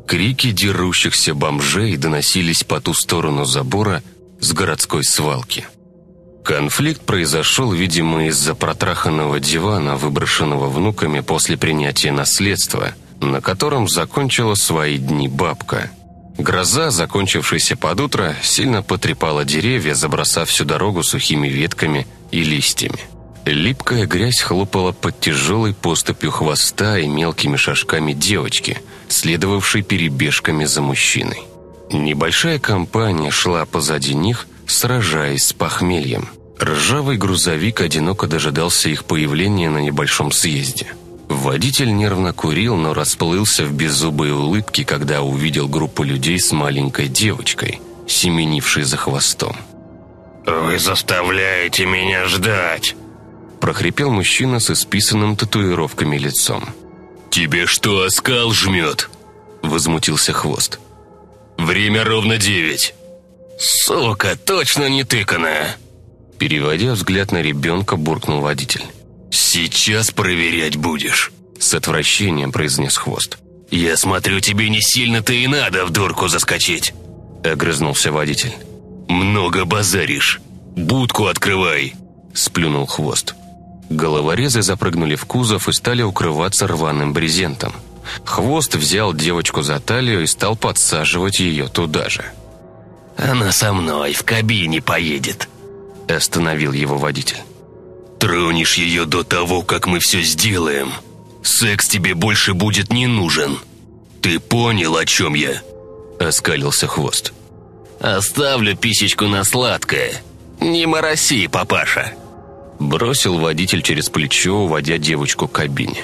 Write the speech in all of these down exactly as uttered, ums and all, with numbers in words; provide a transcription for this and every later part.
Крики дерущихся бомжей доносились по ту сторону забора с городской свалки. Конфликт произошел, видимо, из-за протраханного дивана, выброшенного внуками после принятия наследства, на котором закончила свои дни бабка. Гроза, закончившаяся под утро, сильно потрепала деревья, забросав всю дорогу сухими ветками и листьями. Липкая грязь хлопала под тяжелой поступью хвоста и мелкими шажками девочки, следовавшей перебежками за мужчиной. Небольшая компания шла позади них, сражаясь с похмельем. Ржавый грузовик одиноко дожидался их появления на небольшом съезде. Водитель нервно курил, но расплылся в беззубой улыбке, когда увидел группу людей с маленькой девочкой, семенившей за хвостом. «Вы заставляете меня ждать!» прохрипел мужчина с исписанным татуировками лицом. «Тебе что, оскал жмет?» возмутился Хвост. «Время ровно девять». «Сука, точно не тыканая!» Переводя взгляд на ребенка, буркнул водитель. «Сейчас проверять будешь», — с отвращением произнес Хвост. «Я смотрю, тебе не сильно-то и надо в дурку заскочить», — огрызнулся водитель. «Много базаришь. Будку открывай», — сплюнул Хвост. Головорезы запрыгнули в кузов и стали укрываться рваным брезентом. Хвост взял девочку за талию и стал подсаживать ее туда же. «Она со мной в кабине поедет», — остановил его водитель. «Тронешь ее до того, как мы все сделаем. Секс тебе больше будет не нужен. Ты понял, о чем я?» — оскалился Хвост. «Оставлю писечку на сладкое. Не мороси, папаша», — бросил водитель через плечо, уводя девочку к кабине.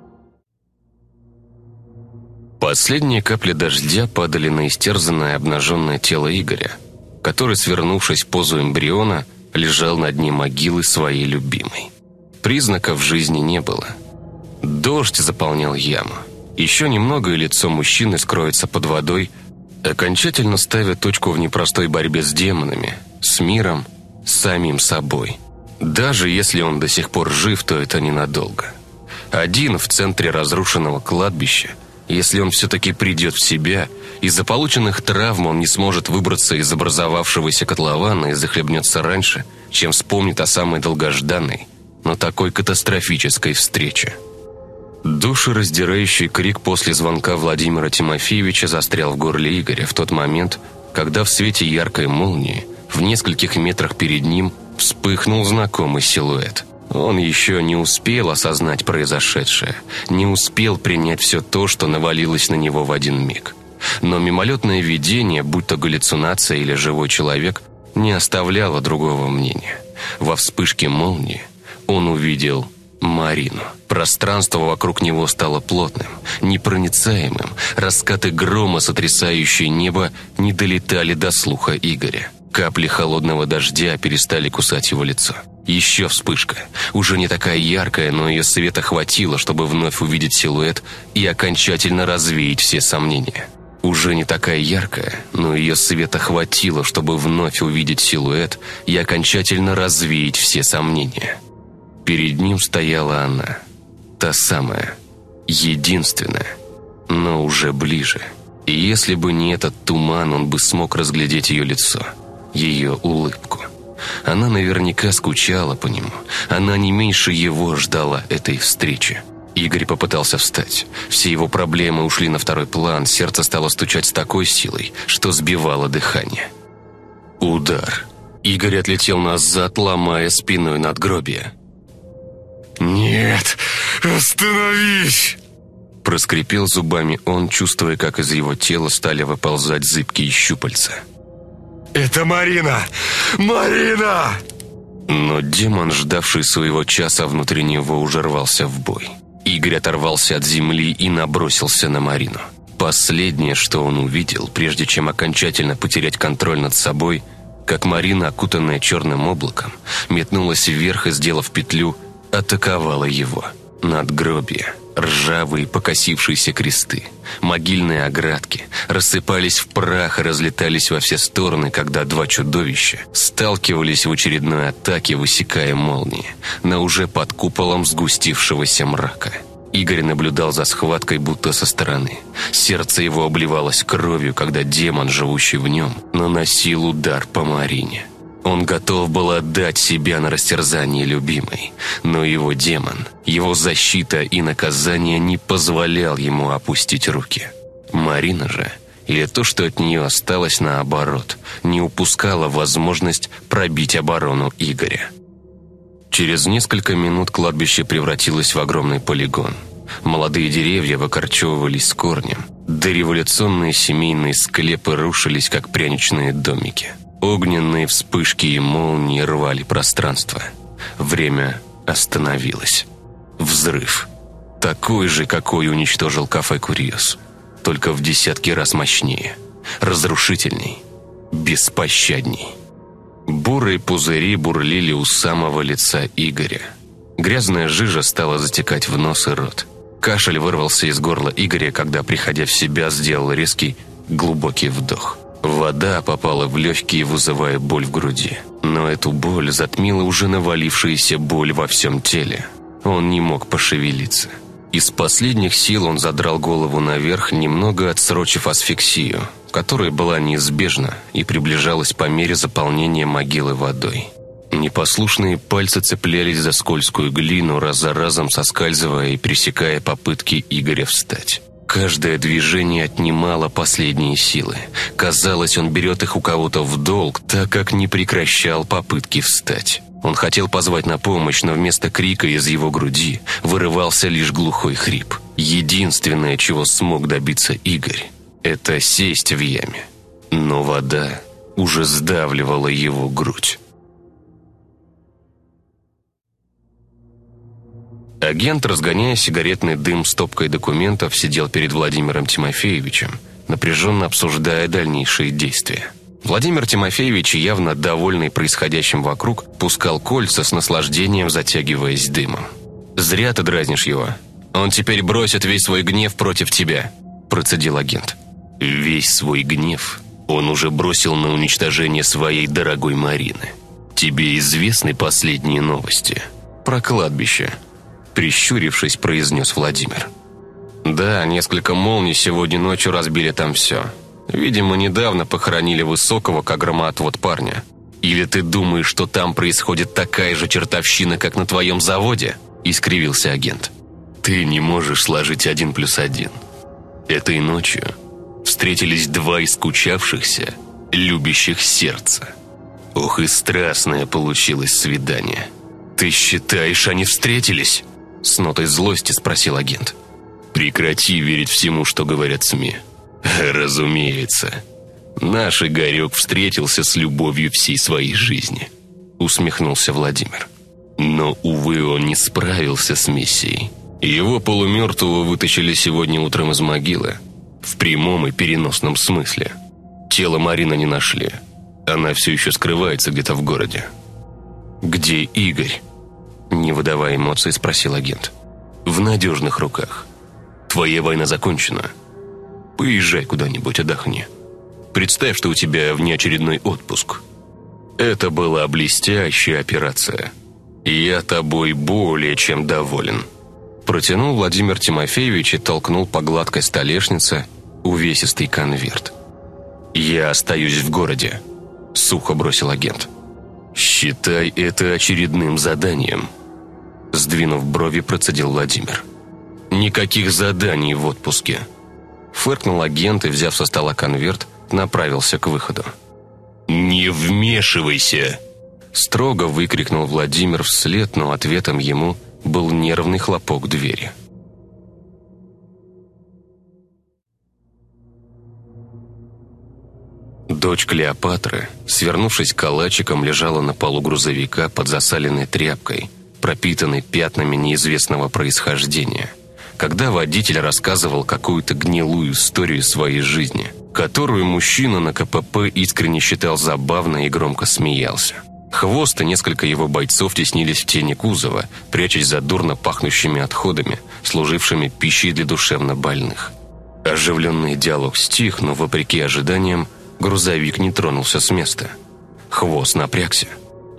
Последние капли дождя падали на истерзанное обнаженное тело Игоря, который, свернувшись в позу эмбриона, лежал на дне могилы своей любимой. Признаков жизни не было. Дождь заполнял яму. Еще немного, и лицо мужчины скроется под водой, окончательно ставя точку в непростой борьбе с демонами, с миром, с самим собой. Даже если он до сих пор жив, то это ненадолго. Один в центре разрушенного кладбища, если он все-таки придет в себя, из-за полученных травм он не сможет выбраться из образовавшегося котлована и захлебнется раньше, чем вспомнит о самой долгожданной, но такой катастрофической встрече. Душераздирающий крик после звонка Владимира Тимофеевича застрял в горле Игоря в тот момент, когда в свете яркой молнии в нескольких метрах перед ним вспыхнул знакомый силуэт. Он еще не успел осознать произошедшее, не успел принять все то, что навалилось на него в один миг. Но мимолетное видение, будь то галлюцинация или живой человек, не оставляло другого мнения. Во вспышке молнии он увидел Марину. Пространство вокруг него стало плотным, непроницаемым. Раскаты грома, сотрясающие небо, не долетали до слуха Игоря. Капли холодного дождя перестали кусать его лицо. Еще вспышка, уже не такая яркая, но ее света хватило, чтобы вновь увидеть силуэт и окончательно развеять все сомнения. Уже не такая яркая, но ее света хватило, чтобы вновь увидеть силуэт и окончательно развеять все сомнения. Перед ним стояла она, та самая, единственная, но уже ближе. И если бы не этот туман, он бы смог разглядеть ее лицо, ее улыбку. Она наверняка скучала по нему. Она не меньше его ждала этой встречи. Игорь попытался встать. Все его проблемы ушли на второй план. Сердце стало стучать с такой силой, что сбивало дыхание. Удар. Игорь отлетел назад, ломая спиной надгробие. «Нет, остановись!» Проскрипел зубами он, чувствуя, как из его тела стали выползать зыбкие щупальца. «Это Марина! Марина!» Но демон, ждавший своего часа внутри него, уже рвался в бой. Игорь оторвался от земли и набросился на Марину. Последнее, что он увидел, прежде чем окончательно потерять контроль над собой, как Марина, окутанная черным облаком, метнулась вверх и, сделав петлю, атаковала его. Надгробие, ржавые покосившиеся кресты, могильные оградки рассыпались в прах и разлетались во все стороны, когда два чудовища сталкивались в очередной атаке, высекая молнии на уже под куполом сгустившегося мрака. Игорь наблюдал за схваткой будто со стороны. Сердце его обливалось кровью, когда демон, живущий в нем, наносил удар по Марине. Он готов был отдать себя на растерзание любимой, но его демон, его защита и наказание не позволял ему опустить руки. Марина же, или то, что от нее осталось, наоборот, не упускала возможность пробить оборону Игоря. Через несколько минут кладбище превратилось в огромный полигон. Молодые деревья выкорчевывались с корнем. Дореволюционные семейные склепы рушились, как пряничные домики. Огненные вспышки и молнии рвали пространство. Время остановилось. Взрыв. Такой же, какой уничтожил кафе «Курьез». Только в десятки раз мощнее. Разрушительней. Беспощадней. Бурые пузыри бурлили у самого лица Игоря. Грязная жижа стала затекать в нос и рот. Кашель вырвался из горла Игоря, когда, приходя в себя, сделал резкий, глубокий вдох. Вода попала в легкие, вызывая боль в груди. Но эту боль затмила уже навалившаяся боль во всем теле. Он не мог пошевелиться. Из последних сил он задрал голову наверх, немного отсрочив асфиксию, которая была неизбежна и приближалась по мере заполнения могилы водой. Непослушные пальцы цеплялись за скользкую глину, раз за разом соскальзывая и пресекая попытки Игоря встать. Каждое движение отнимало последние силы. Казалось, он берет их у кого-то в долг, так как не прекращал попытки встать. Он хотел позвать на помощь, но вместо крика из его груди вырывался лишь глухой хрип. Единственное, чего смог добиться Игорь, это сесть в яме. Но вода уже сдавливала его грудь. Агент, разгоняя сигаретный дым стопкой документов, сидел перед Владимиром Тимофеевичем, напряженно обсуждая дальнейшие действия. Владимир Тимофеевич, явно довольный происходящим вокруг, пускал кольца с наслаждением, затягиваясь дымом. «Зря ты дразнишь его. Он теперь бросит весь свой гнев против тебя», – процедил агент. «Весь свой гнев он уже бросил на уничтожение своей дорогой Марины. Тебе известны последние новости про кладбище?» Прищурившись, произнес Владимир. «Да, несколько молний сегодня ночью разбили там все. Видимо, недавно похоронили высокого, как громоотвод парня. Или ты думаешь, что там происходит такая же чертовщина, как на твоем заводе?» – искривился агент. «Ты не можешь сложить один плюс один. Этой ночью встретились два искучавшихся, любящих сердца. Ох и страстное получилось свидание. Ты считаешь, они встретились?» – с нотой злости спросил агент. «Прекрати верить всему, что говорят СМИ. Разумеется. Наш Игорек встретился с любовью всей своей жизни», — усмехнулся Владимир. «Но, увы, он не справился с миссией. Его полумертвого вытащили сегодня утром из могилы. В прямом и переносном смысле. Тело Марины не нашли. Она все еще скрывается где-то в городе». «Где Игорь?» — не выдавая эмоций, спросил агент. «В надежных руках. Твоя война закончена. Поезжай куда-нибудь, отдохни. Представь, что у тебя внеочередной отпуск. Это была блестящая операция. Я тобой более чем доволен». Протянул Владимир Тимофеевич и толкнул по гладкой столешнице увесистый конверт. «Я остаюсь в городе», — сухо бросил агент. «Считай это очередным заданием», — сдвинув брови, процедил Владимир. «Никаких заданий в отпуске». Фыркнул агент и, взяв со стола конверт, направился к выходу. «Не вмешивайся!» Строго выкрикнул Владимир вслед, но ответом ему был нервный хлопок двери. Дочь Клеопатры, свернувшись калачиком, лежала на полу грузовика под засаленной тряпкой, пропитанной пятнами неизвестного происхождения, когда водитель рассказывал какую-то гнилую историю своей жизни, которую мужчина на ка пэ пэ искренне считал забавной и громко смеялся. Хвост и несколько его бойцов теснились в тени кузова, прячась за дурно пахнущими отходами, служившими пищей для душевнобольных. Оживленный диалог стих, но, вопреки ожиданиям, грузовик не тронулся с места. Хвост напрягся.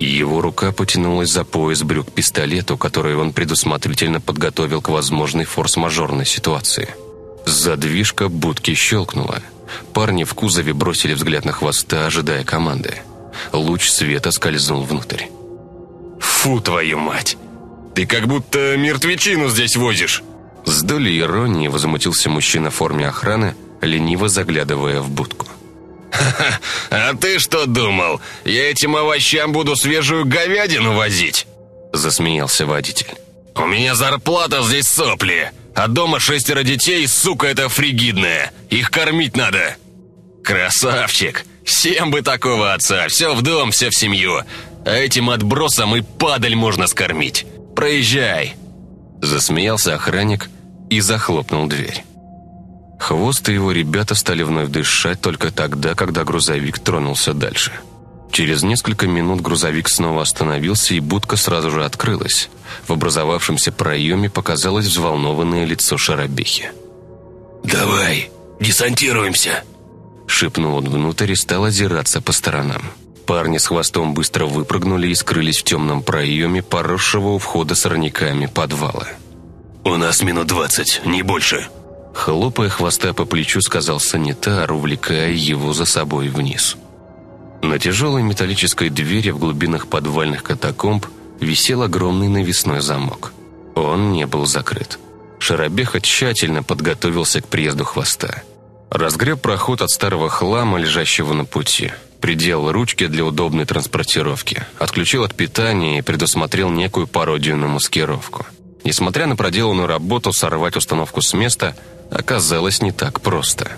Его рука потянулась за пояс брюк к пистолету, который он предусмотрительно подготовил к возможной форс-мажорной ситуации. Задвижка будки щелкнула. Парни в кузове бросили взгляд на Хвоста, ожидая команды. Луч света скользнул внутрь. «Фу, твою мать! Ты как будто мертвечину здесь возишь!» С долей иронии возмутился мужчина в форме охраны, лениво заглядывая в будку. «Ха-ха! А ты что думал? Я этим овощам буду свежую говядину возить?» Засмеялся водитель. «У меня зарплата здесь сопли, а дома шестеро детей, сука, это фригидная. Их кормить надо!» «Красавчик! Всем бы такого отца! Все в дом, все в семью! А этим отбросом и падаль можно скормить! Проезжай!» Засмеялся охранник и захлопнул дверь. Хвост и его ребята стали вновь дышать только тогда, когда грузовик тронулся дальше. Через несколько минут грузовик снова остановился, и будка сразу же открылась. В образовавшемся проеме показалось взволнованное лицо Шарабехи. «Давай, десантируемся!» Шепнул он внутрь и стал озираться по сторонам. Парни с Хвостом быстро выпрыгнули и скрылись в темном проеме, поросшего у входа сорняками подвала. «У нас минут двадцать, не больше!» Хлопая Хвоста по плечу, сказал санитар, увлекая его за собой вниз. На тяжелой металлической двери в глубинах подвальных катакомб висел огромный навесной замок. Он не был закрыт. Шарабеха тщательно подготовился к приезду Хвоста. Разгреб проход от старого хлама, лежащего на пути, приделал ручки для удобной транспортировки, отключил от питания и предусмотрел некую пародию на маскировку. Несмотря на проделанную работу, сорвать установку с места оказалось не так просто.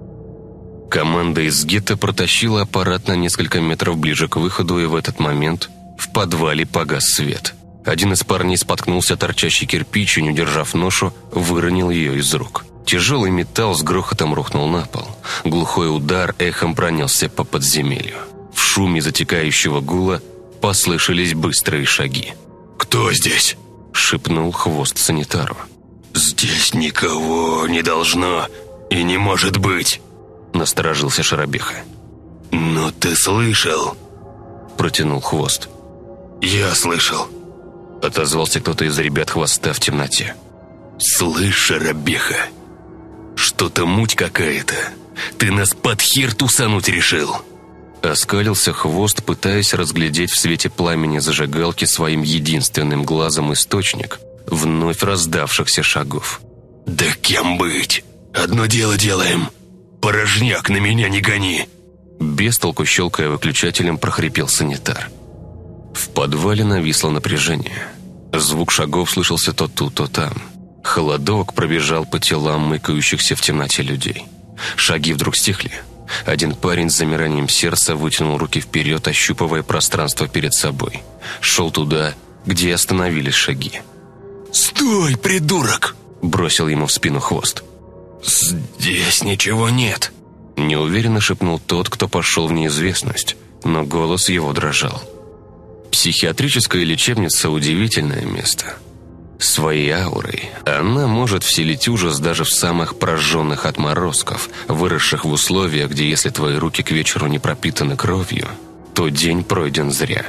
Команда из гетто протащила аппарат на несколько метров ближе к выходу, и в этот момент в подвале погас свет. Один из парней споткнулся о торчащий кирпич и, не удержав ношу, выронил ее из рук. Тяжелый металл с грохотом рухнул на пол. Глухой удар эхом пронесся по подземелью. В шуме затекающего гула послышались быстрые шаги. «Кто здесь?» — шепнул Хвост санитару. «Здесь никого не должно и не может быть!» — насторожился Шарабеха. «Ну ты слышал?» — протянул Хвост. «Я слышал», — отозвался кто-то из ребят Хвоста в темноте. «Слышь, Шарабеха, что-то муть какая-то. Ты нас под хер тусануть решил?» Оскалился Хвост, пытаясь разглядеть в свете пламени зажигалки своим единственным глазом источник вновь раздавшихся шагов. «Да кем быть? Одно дело делаем. Порожняк, на меня не гони!» Без толку щелкая выключателем, прохрипел санитар. В подвале нависло напряжение. Звук шагов слышался то тут, то там. Холодок пробежал по телам мыкающихся в темноте людей. Шаги вдруг стихли. Один парень с замиранием сердца вытянул руки вперед, ощупывая пространство перед собой. Шел туда, где остановились шаги. «Стой, придурок!» – бросил ему в спину Хвост. «Здесь ничего нет», – неуверенно шепнул тот, кто пошел в неизвестность, но голос его дрожал. Психиатрическая лечебница – удивительное место. Своей аурой она может вселить ужас даже в самых прожженных отморозков, выросших в условиях, где если твои руки к вечеру не пропитаны кровью, то день пройден зря.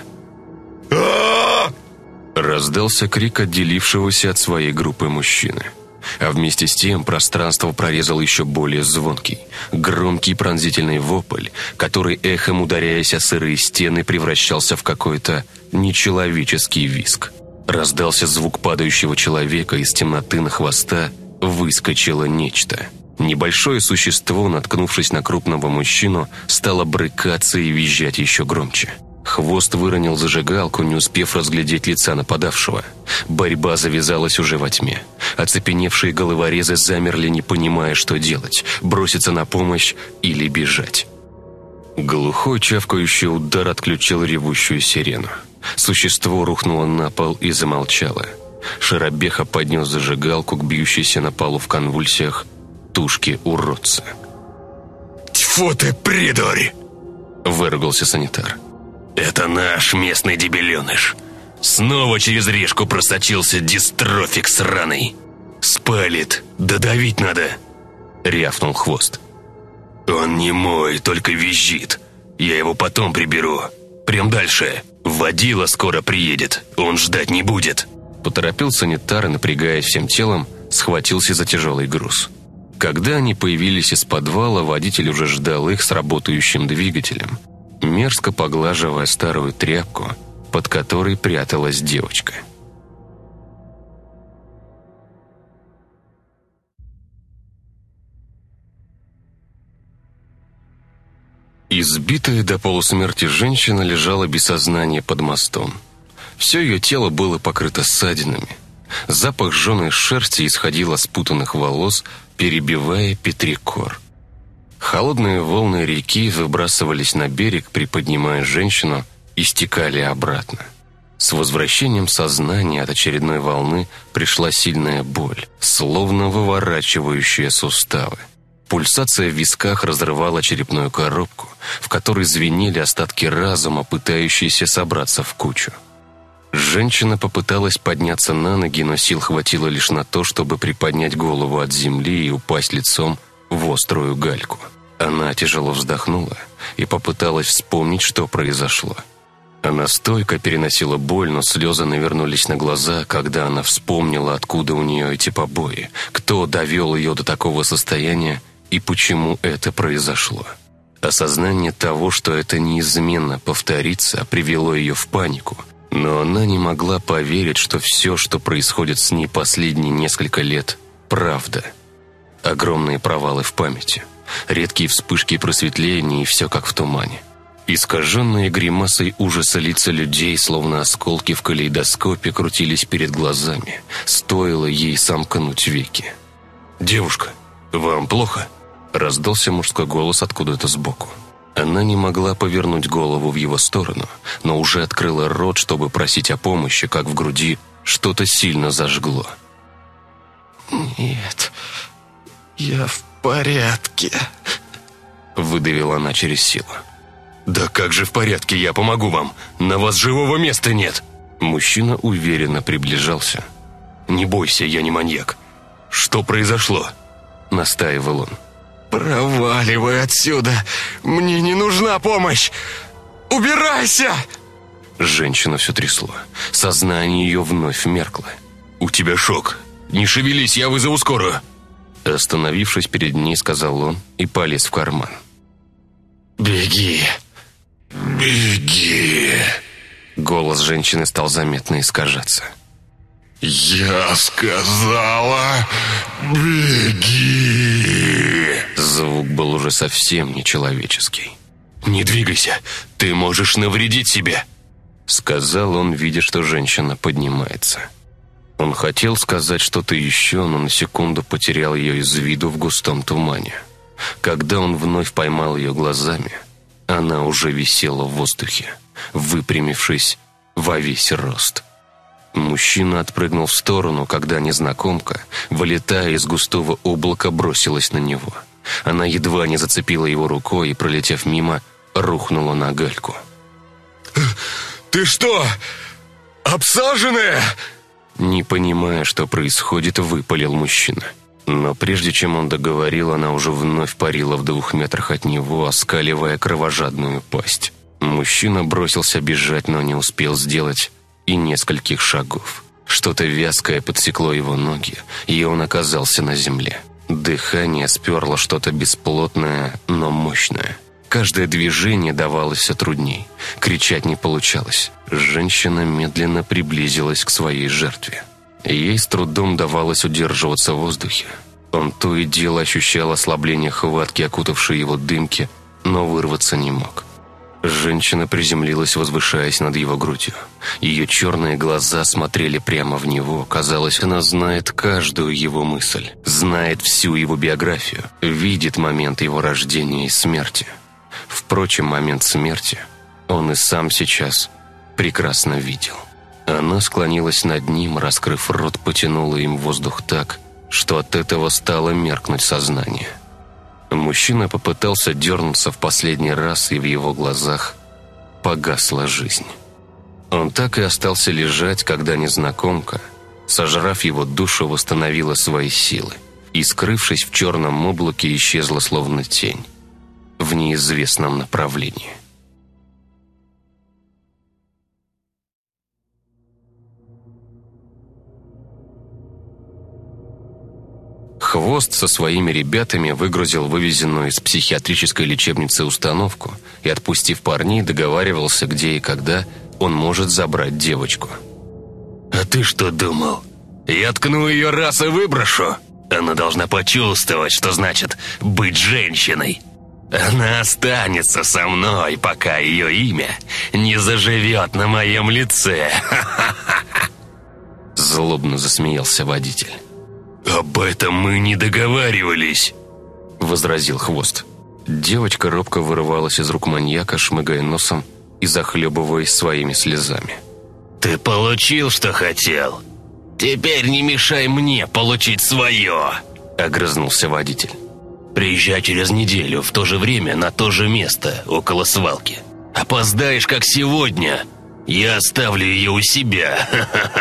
Раздался крик отделившегося от своей группы мужчины. А вместе с тем пространство прорезал еще более звонкий, громкий пронзительный вопль, который, эхом ударяясь о сырые стены, превращался в какой-то нечеловеческий визг. Раздался звук падающего человека, из темноты на Хвоста выскочило нечто. Небольшое существо, наткнувшись на крупного мужчину, стало брыкаться и визжать еще громче. Хвост выронил зажигалку, не успев разглядеть лица нападавшего. Борьба завязалась уже во тьме. Оцепеневшие головорезы замерли, не понимая, что делать – броситься на помощь или бежать. Глухой чавкающий удар отключил ревущую сирену. Существо рухнуло на пол и замолчало. Шарабеха поднес зажигалку к бьющейся на полу в конвульсиях тушке уродца. «Тьфу ты, придурь!» – выругался санитар. «Это наш местный дебиленыш. Снова через решку просочился дистрофик сраный. Спалит, додавить надо!» – рявкнул Хвост. «Он не мой, только визжит. Я его потом приберу. Прям дальше!» – «Водила скоро приедет, он ждать не будет». Поторопил санитар и, напрягаясь всем телом, схватился за тяжелый груз. Когда они появились из подвала, водитель уже ждал их с работающим двигателем, мерзко поглаживая старую тряпку, под которой пряталась девочка. Избитая до полусмерти женщина лежала без сознания под мостом. Все ее тело было покрыто ссадинами. Запах жженой шерсти исходил от спутанных волос, перебивая петрикор. Холодные волны реки выбрасывались на берег, приподнимая женщину, и стекали обратно. С возвращением сознания от очередной волны пришла сильная боль, словно выворачивающая суставы. Пульсация в висках разрывала черепную коробку, в которой звенели остатки разума, пытающиеся собраться в кучу. Женщина попыталась подняться на ноги, но сил хватило лишь на то, чтобы приподнять голову от земли и упасть лицом в острую гальку. Она тяжело вздохнула и попыталась вспомнить, что произошло. Она стойко переносила боль, но слезы навернулись на глаза, когда она вспомнила, откуда у нее эти побои, кто довел ее до такого состояния и почему это произошло. Осознание того, что это неизменно повторится, привело ее в панику, но она не могла поверить, что все, что происходит с ней последние несколько лет, правда. Огромные провалы в памяти, редкие вспышки просветления и все как в тумане. Искаженные гримасой ужаса лица людей, словно осколки в калейдоскопе, крутились перед глазами. Стоило ей сомкнуть веки. «Девушка, вам плохо?» Раздался мужской голос откуда-то сбоку. Она не могла повернуть голову в его сторону, но уже открыла рот, чтобы просить о помощи, как в груди что-то сильно зажгло. «Нет, я в порядке», — выдавила она через силу. «Да как же в порядке, я помогу вам. На вас живого места нет». Мужчина уверенно приближался. «Не бойся, я не маньяк. Что произошло?» — настаивал он. «Проваливай отсюда! Мне не нужна помощь! Убирайся!» Женщину все трясло. Сознание ее вновь меркло. «У тебя шок. Не шевелись, я вызову скорую!» Остановившись перед ней, сказал он и полез в карман. «Беги! Беги!» Голос женщины стал заметно искажаться. «Я сказала, беги!» Звук был уже совсем нечеловеческий. «Не двигайся, ты можешь навредить себе!» Сказал он, видя, что женщина поднимается. Он хотел сказать что-то еще, но на секунду потерял ее из виду в густом тумане. Когда он вновь поймал ее глазами, она уже висела в воздухе, выпрямившись во весь рост. Мужчина отпрыгнул в сторону, когда незнакомка, вылетая из густого облака, бросилась на него. Она едва не зацепила его рукой и, пролетев мимо, рухнула на гальку. «Ты что, обсаженная?» Не понимая, что происходит, выпалил мужчина. Но прежде чем он договорил, она уже вновь парила в двух метрах от него, оскаливая кровожадную пасть. Мужчина бросился бежать, но не успел сделать и нескольких шагов. Что-то вязкое подсекло его ноги, и он оказался на земле. Дыхание сперло что-то бесплотное, но мощное. Каждое движение давалось все трудней. Кричать не получалось. Женщина медленно приблизилась к своей жертве. Ей с трудом давалось удерживаться в воздухе. Он то и дело ощущал ослабление хватки, окутавшей его дымки, но вырваться не мог. Женщина приземлилась, возвышаясь над его грудью. Ее черные глаза смотрели прямо в него. Казалось, она знает каждую его мысль, знает всю его биографию, видит момент его рождения и смерти. Впрочем, момент смерти он и сам сейчас прекрасно видел. Она склонилась над ним, раскрыв рот, потянула им воздух так, что от этого стало меркнуть сознание. Мужчина попытался дернуться в последний раз, и в его глазах погасла жизнь. Он так и остался лежать, когда незнакомка, сожрав его душу, восстановила свои силы и, скрывшись в черном облаке, исчезла словно тень в неизвестном направлении. Хвост со своими ребятами выгрузил вывезенную из психиатрической лечебницы установку и, отпустив парней, договаривался, где и когда он может забрать девочку. «А ты что думал? Я ткну ее раз и выброшу? Она должна почувствовать, что значит быть женщиной. Она останется со мной, пока ее имя не заживет на моем лице». Злобно засмеялся водитель. «Об этом мы не договаривались», — возразил Хвост. Девочка робко вырывалась из рук маньяка, шмыгая носом и захлебываясь своими слезами. «Ты получил, что хотел? Теперь не мешай мне получить свое», — огрызнулся водитель. «Приезжай через неделю в то же время на то же место, около свалки. Опоздаешь, как сегодня, я оставлю ее у себя».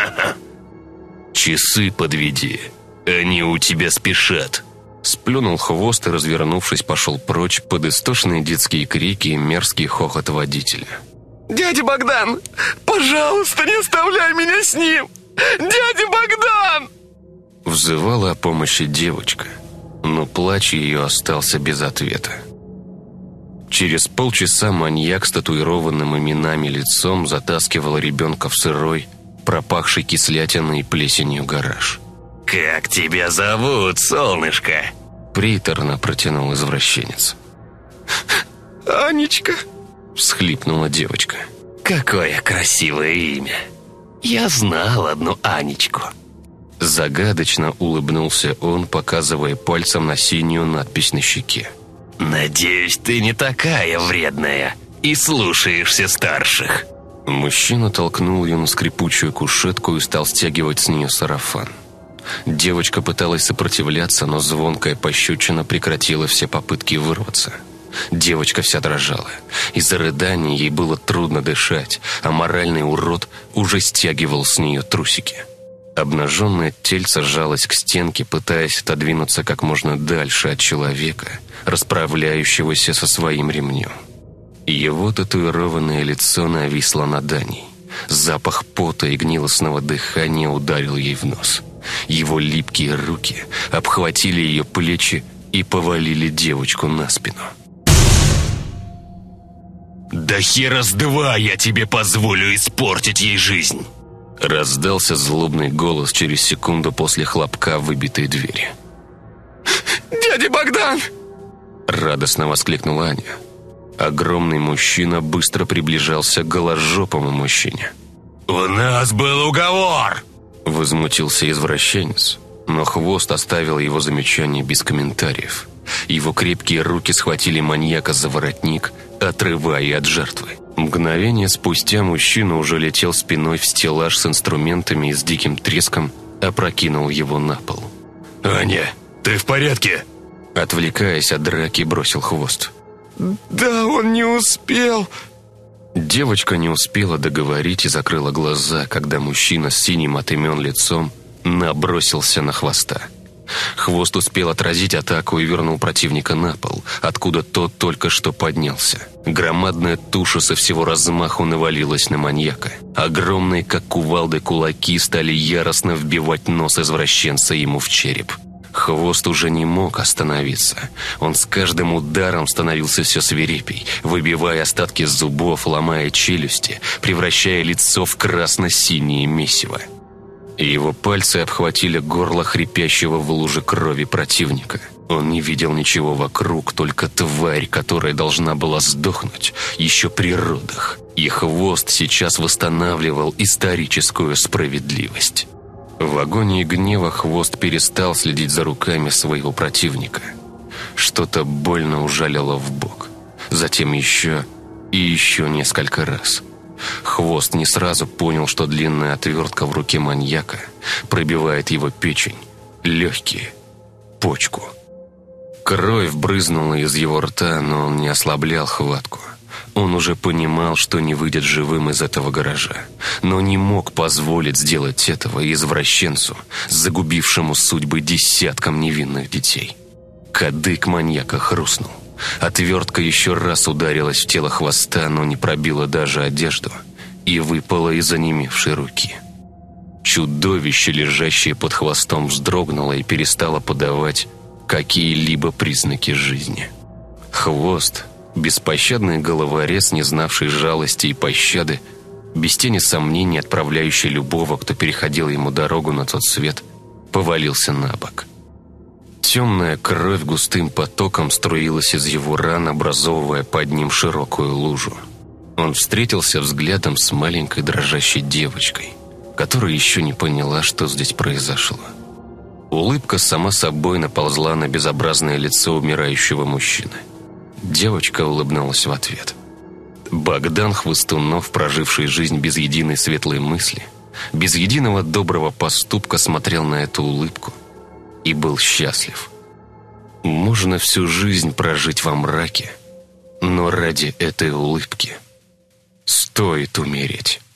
«Часы подведи. Они у тебя спешат». Сплюнул Хвост и, развернувшись, пошел прочь под истошные детские крики и мерзкий хохот водителя. «Дядя Богдан, пожалуйста, не оставляй меня с ним! Дядя Богдан!» Взывала о помощи девочка, но плач ее остался без ответа. Через полчаса маньяк с татуированным именами лицом затаскивал ребенка в сырой, пропахший кислятиной и плесенью гараж. «Как тебя зовут, солнышко?» Приторно протянул извращенец. «Анечка», — всхлипнула девочка. «Какое красивое имя! Я знал одну Анечку». Загадочно улыбнулся он, показывая пальцем на синюю надпись на щеке. «Надеюсь, ты не такая вредная и слушаешься старших». Мужчина толкнул ее на скрипучую кушетку и стал стягивать с нее сарафан. Девочка пыталась сопротивляться, но звонкая пощечина прекратила все попытки вырваться. Девочка вся дрожала. Из-за рыданий ей было трудно дышать, а моральный урод уже стягивал с нее трусики. Обнаженное тельце сжалось к стенке, пытаясь отодвинуться как можно дальше от человека, расправляющегося со своим ремнем. Его татуированное лицо нависло над Аней. Запах пота и гнилостного дыхания ударил ей в нос. Его липкие руки обхватили ее плечи и повалили девочку на спину. «Да хера с два я тебе позволю испортить ей жизнь!» Раздался злобный голос через секунду после хлопка выбитой двери. «Дядя Богдан!» Радостно воскликнула Аня. Огромный мужчина быстро приближался к голожопому мужчине. «У нас был уговор!» Возмутился извращенец, но Хвост оставил его замечание без комментариев. Его крепкие руки схватили маньяка за воротник, отрывая от жертвы. Мгновение спустя мужчина уже летел спиной в стеллаж с инструментами и с диким треском опрокинул его на пол. «Аня, ты в порядке?» Отвлекаясь от драки, бросил Хвост. «Да он не успел!» Девочка не успела договорить и закрыла глаза, когда мужчина с синим от имен лицом набросился на Хвоста. Хвост успел отразить атаку и вернул противника на пол, откуда тот только что поднялся. Громадная туша со всего размаху навалилась на маньяка. Огромные, как кувалды, кулаки стали яростно вбивать нос извращенца ему в череп. Хвост уже не мог остановиться. Он с каждым ударом становился все свирепей, выбивая остатки зубов, ломая челюсти, превращая лицо в красно-синее месиво. Его пальцы обхватили горло хрипящего в луже крови противника. Он не видел ничего вокруг, только тварь, которая должна была сдохнуть еще при родах. И Хвост сейчас восстанавливал историческую справедливость. В агонии гнева Хвост перестал следить за руками своего противника. Что-то больно ужалило в бок. Затем еще и еще несколько раз. Хвост не сразу понял, что длинная отвертка в руке маньяка пробивает его печень, легкие, почку. Кровь брызнула из его рта, но он не ослаблял хватку. Он уже понимал, что не выйдет живым из этого гаража, но не мог позволить сделать этого извращенцу, загубившему судьбы десяткам невинных детей. Кадык маньяка хрустнул. Отвертка еще раз ударилась в тело Хвоста, но не пробила даже одежду и выпала из онемевшей руки. Чудовище, лежащее под хвостом, вздрогнуло и перестало подавать какие-либо признаки жизни. Хвост, беспощадный головорез, не знавший жалости и пощады, без тени сомнений отправляющий любого, кто переходил ему дорогу на тот свет, повалился на бок. Темная кровь густым потоком струилась из его ран, образовывая под ним широкую лужу. Он встретился взглядом с маленькой дрожащей девочкой, которая еще не поняла, что здесь произошло. Улыбка сама собой наползла на безобразное лицо умирающего мужчины. Девочка улыбнулась в ответ. Богдан Хвостунов, проживший жизнь без единой светлой мысли, без единого доброго поступка, смотрел на эту улыбку и был счастлив. Можно всю жизнь прожить во мраке, но ради этой улыбки стоит умереть.